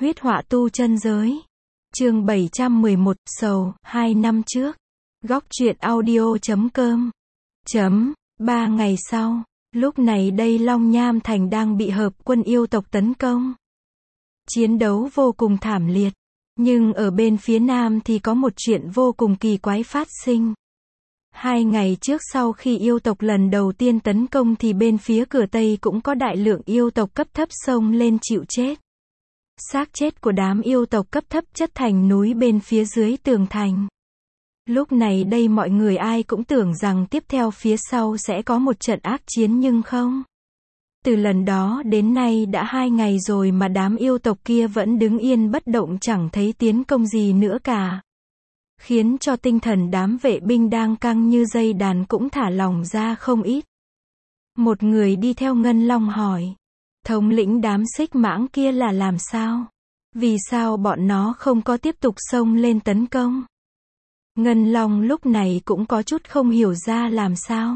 Huyết họa tu chân giới. Chương 711, sầu, 2 năm trước. Góc truyện audio.com. 3 ngày sau, lúc này đây Long Nham Thành đang bị hợp quân yêu tộc tấn công. Chiến đấu vô cùng thảm liệt. Nhưng ở bên phía nam thì có một chuyện vô cùng kỳ quái phát sinh. 2 ngày trước sau khi yêu tộc lần đầu tiên tấn công thì bên phía cửa Tây cũng có đại lượng yêu tộc cấp thấp xông lên chịu chết. Xác chết của đám yêu tộc cấp thấp chất thành núi bên phía dưới tường thành. Lúc này đây mọi người ai cũng tưởng rằng tiếp theo phía sau sẽ có một trận ác chiến nhưng không. Từ lần đó đến nay đã 2 ngày rồi mà đám yêu tộc kia vẫn đứng yên bất động chẳng thấy tiến công gì nữa cả. Khiến cho tinh thần đám vệ binh đang căng như dây đàn cũng thả lỏng ra không ít. Một người đi theo Ngân Long hỏi. Thống lĩnh đám xích mãng kia là làm sao? Vì sao bọn nó không có tiếp tục xông lên tấn công? Ngân Long lúc này cũng có chút không hiểu ra làm sao.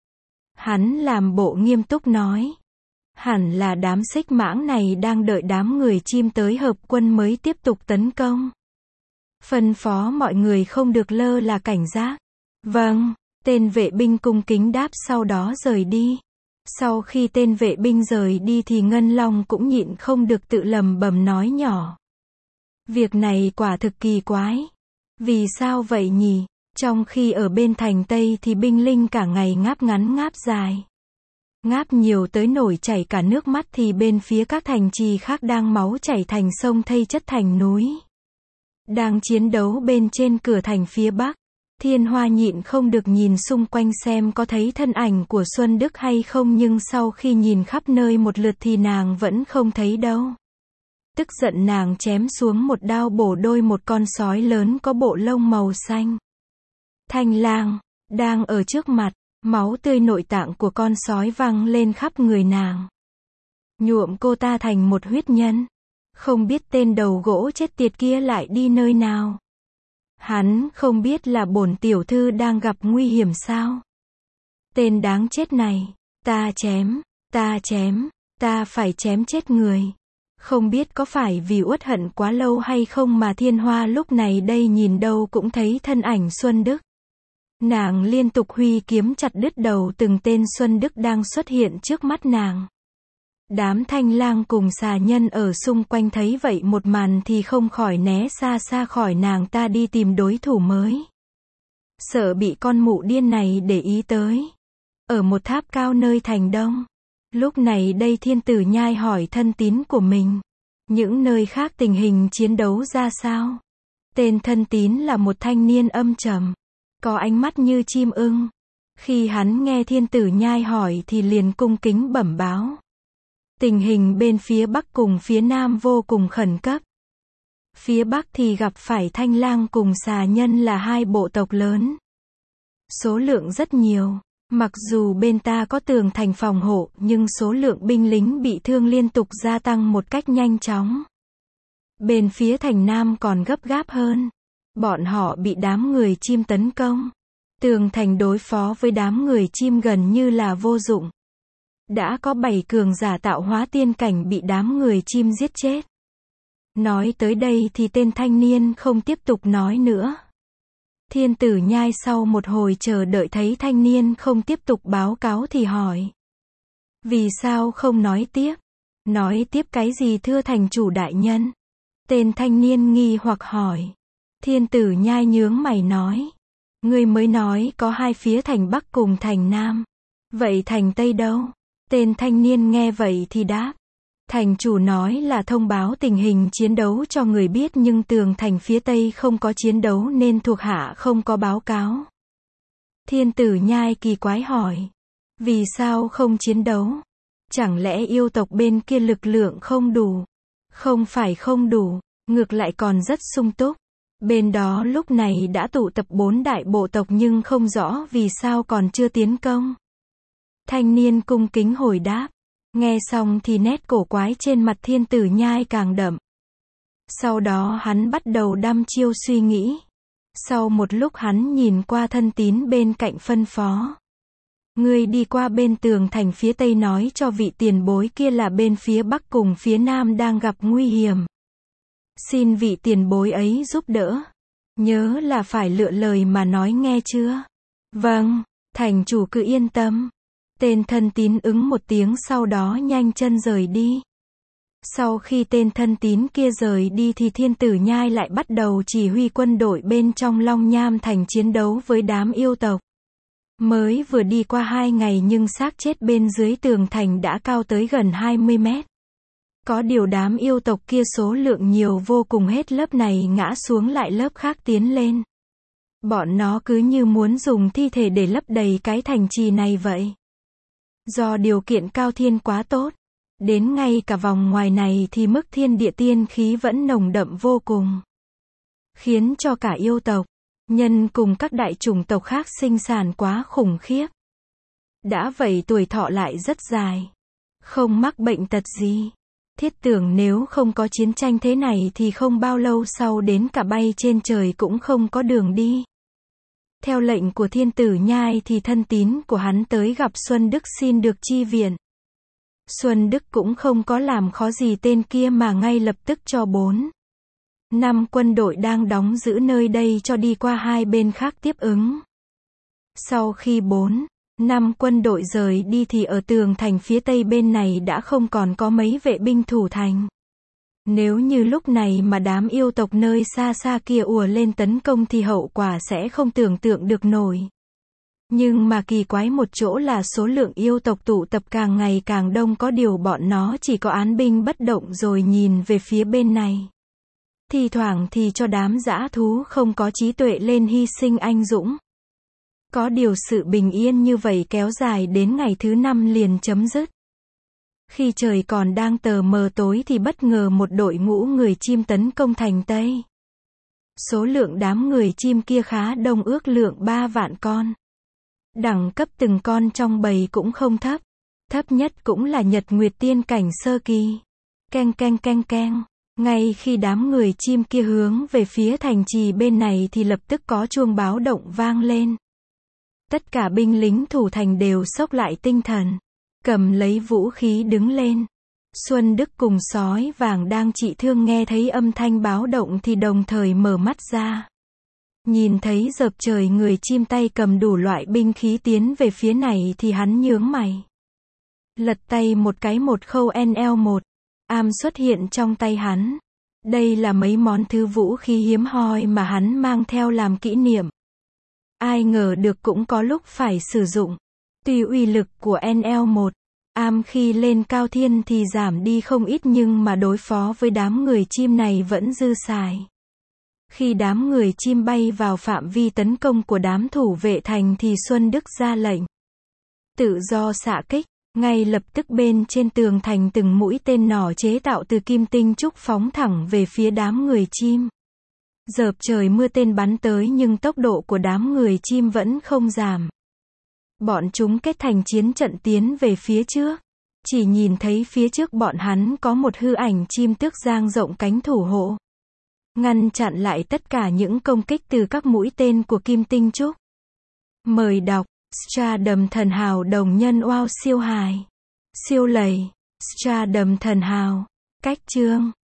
Hắn làm bộ nghiêm túc nói. Hẳn là đám xích mãng này đang đợi đám người chim tới hợp quân mới tiếp tục tấn công. Phân phó mọi người không được lơ là cảnh giác. Vâng, tên vệ binh cung kính đáp sau đó rời đi. Sau khi tên vệ binh rời đi thì Ngân Long cũng nhịn không được tự lầm bầm nói nhỏ. Việc này quả thực kỳ quái. Vì sao vậy nhỉ? Trong khi ở bên thành Tây thì binh linh cả ngày ngáp ngắn ngáp dài. Ngáp nhiều tới nổi chảy cả nước mắt thì bên phía các thành trì khác đang máu chảy thành sông thây chất thành núi. Đang chiến đấu bên trên cửa thành phía Bắc. Thiên Hoa nhịn không được nhìn xung quanh xem có thấy thân ảnh của Xuân Đức hay không nhưng sau khi nhìn khắp nơi một lượt thì nàng vẫn không thấy đâu. Tức giận nàng chém xuống một đao bổ đôi một con sói lớn có bộ lông màu xanh. Thanh lang, đang ở trước mặt, máu tươi nội tạng của con sói văng lên khắp người nàng. Nhuộm cô ta thành một huyết nhân. Không biết tên đầu gỗ chết tiệt kia lại đi nơi nào. Hắn không biết là bổn tiểu thư đang gặp nguy hiểm sao? Tên đáng chết này, ta chém, ta phải chém chết người. Không biết có phải vì uất hận quá lâu hay không mà Thiên Hoa lúc này đây nhìn đâu cũng thấy thân ảnh Xuân Đức. Nàng liên tục huy kiếm chặt đứt đầu từng tên Xuân Đức đang xuất hiện trước mắt nàng. Đám thanh lang cùng xà nhân ở xung quanh thấy vậy một màn thì không khỏi né xa xa khỏi nàng ta đi tìm đối thủ mới. Sợ bị con mụ điên này để ý tới. Ở một tháp cao nơi thành đông. Lúc này đây Thiên Tử Nhai hỏi thân tín của mình. Những nơi khác tình hình chiến đấu ra sao? Tên thân tín là một thanh niên âm trầm. Có ánh mắt như chim ưng. Khi hắn nghe Thiên Tử Nhai hỏi thì liền cung kính bẩm báo. Tình hình bên phía Bắc cùng phía Nam vô cùng khẩn cấp. Phía Bắc thì gặp phải thanh lang cùng xà nhân là hai bộ tộc lớn. Số lượng rất nhiều. Mặc dù bên ta có tường thành phòng hộ nhưng số lượng binh lính bị thương liên tục gia tăng một cách nhanh chóng. Bên phía thành Nam còn gấp gáp hơn. Bọn họ bị đám người chim tấn công. Tường thành đối phó với đám người chim gần như là vô dụng. Đã có 7 cường giả tạo hóa tiên cảnh bị đám người chim giết chết. Nói tới đây thì tên thanh niên không tiếp tục nói nữa. Thiên Tử Nhai sau một hồi chờ đợi thấy thanh niên không tiếp tục báo cáo thì hỏi. Vì sao không nói tiếp? Nói tiếp cái gì thưa thành chủ đại nhân? Tên thanh niên nghi hoặc hỏi. Thiên Tử Nhai nhướng mày nói. Ngươi mới nói có hai phía thành Bắc cùng thành Nam. Vậy thành Tây đâu? Tên thanh niên nghe vậy thì đáp. Thành chủ nói là thông báo tình hình chiến đấu cho người biết nhưng tường thành phía Tây không có chiến đấu nên thuộc hạ không có báo cáo. Thiên Tử Nhai kỳ quái hỏi. Vì sao không chiến đấu? Chẳng lẽ yêu tộc bên kia lực lượng không đủ? Không phải không đủ, ngược lại còn rất sung túc. Bên đó lúc này đã tụ tập 4 đại bộ tộc nhưng không rõ vì sao còn chưa tiến công. Thanh niên cung kính hồi đáp. Nghe xong thì nét cổ quái trên mặt Thiên Tử Nhai càng đậm. Sau đó hắn bắt đầu đăm chiêu suy nghĩ. Sau một lúc hắn nhìn qua thân tín bên cạnh phân phó. Ngươi đi qua bên tường thành phía Tây nói cho vị tiền bối kia là bên phía Bắc cùng phía Nam đang gặp nguy hiểm. Xin vị tiền bối ấy giúp đỡ. Nhớ là phải lựa lời mà nói nghe chưa? Vâng, thành chủ cứ yên tâm. Tên thân tín ứng một tiếng sau đó nhanh chân rời đi. Sau khi tên thân tín kia rời đi thì Thiên Tử Nhai lại bắt đầu chỉ huy quân đội bên trong Long Nham Thành chiến đấu với đám yêu tộc. Mới vừa đi qua 2 ngày nhưng xác chết bên dưới tường thành đã cao tới gần 20 mét. Có điều đám yêu tộc kia số lượng nhiều vô cùng, hết lớp này ngã xuống lại lớp khác tiến lên. Bọn nó cứ như muốn dùng thi thể để lấp đầy cái thành trì này vậy. Do điều kiện cao thiên quá tốt, đến ngay cả vòng ngoài này thì mức thiên địa tiên khí vẫn nồng đậm vô cùng. Khiến cho cả yêu tộc, nhân cùng các đại chủng tộc khác sinh sản quá khủng khiếp. Đã vậy tuổi thọ lại rất dài. Không mắc bệnh tật gì. Thiết tưởng nếu không có chiến tranh thế này thì không bao lâu sau đến cả bay trên trời cũng không có đường đi. Theo lệnh của Thiên Tử Nhai thì thân tín của hắn tới gặp Xuân Đức xin được chi viện. Xuân Đức cũng không có làm khó gì tên kia mà ngay lập tức cho 4-5 quân đội đang đóng giữ nơi đây cho đi qua hai bên khác tiếp ứng. Sau khi 4-5 quân đội rời đi thì ở tường thành phía tây bên này đã không còn có mấy vệ binh thủ thành. Nếu như lúc này mà đám yêu tộc nơi xa xa kia ùa lên tấn công thì hậu quả sẽ không tưởng tượng được nổi. Nhưng mà kỳ quái một chỗ là số lượng yêu tộc tụ tập càng ngày càng đông, có điều bọn nó chỉ có án binh bất động rồi nhìn về phía bên này. Thi thoảng thì cho đám dã thú không có trí tuệ lên hy sinh anh dũng. Có điều sự bình yên như vậy kéo dài đến ngày thứ 5 liền chấm dứt. Khi trời còn đang tờ mờ tối thì bất ngờ một đội ngũ người chim tấn công thành Tây. Số lượng đám người chim kia khá đông, ước lượng 3 vạn con. Đẳng cấp từng con trong bầy cũng không thấp. Thấp nhất cũng là Nhật Nguyệt Tiên cảnh sơ kỳ. Keng keng keng keng. Ngay khi đám người chim kia hướng về phía thành trì bên này thì lập tức có chuông báo động vang lên. Tất cả binh lính thủ thành đều xốc lại tinh thần, cầm lấy vũ khí đứng lên. Xuân Đức cùng Sói Vàng đang trị thương nghe thấy âm thanh báo động thì đồng thời mở mắt ra. Nhìn thấy dợp trời người chim tay cầm đủ loại binh khí tiến về phía này thì hắn nhướng mày. Lật tay một cái, một khâu NL1 am xuất hiện trong tay hắn. Đây là mấy món thứ vũ khí hiếm hoi mà hắn mang theo làm kỷ niệm. Ai ngờ được cũng có lúc phải sử dụng. Tuy uy lực của NL1 am khi lên cao thiên thì giảm đi không ít nhưng mà đối phó với đám người chim này vẫn dư xài. Khi đám người chim bay vào phạm vi tấn công của đám thủ vệ thành thì Xuân Đức ra lệnh tự do xạ kích. Ngay lập tức bên trên tường thành từng mũi tên nỏ chế tạo từ kim tinh trúc phóng thẳng về phía đám người chim. Dợp trời mưa tên bắn tới nhưng tốc độ của đám người chim vẫn không giảm. Bọn chúng kết thành chiến trận tiến về phía trước. Chỉ nhìn thấy phía trước bọn hắn có một hư ảnh chim tước dang rộng cánh thủ hộ, ngăn chặn lại tất cả những công kích từ các mũi tên của kim tinh trúc. Mời đọc Stardom Thần Hào đồng nhân wow siêu hài. Siêu lầy. Stardom Thần Hào. Cách chương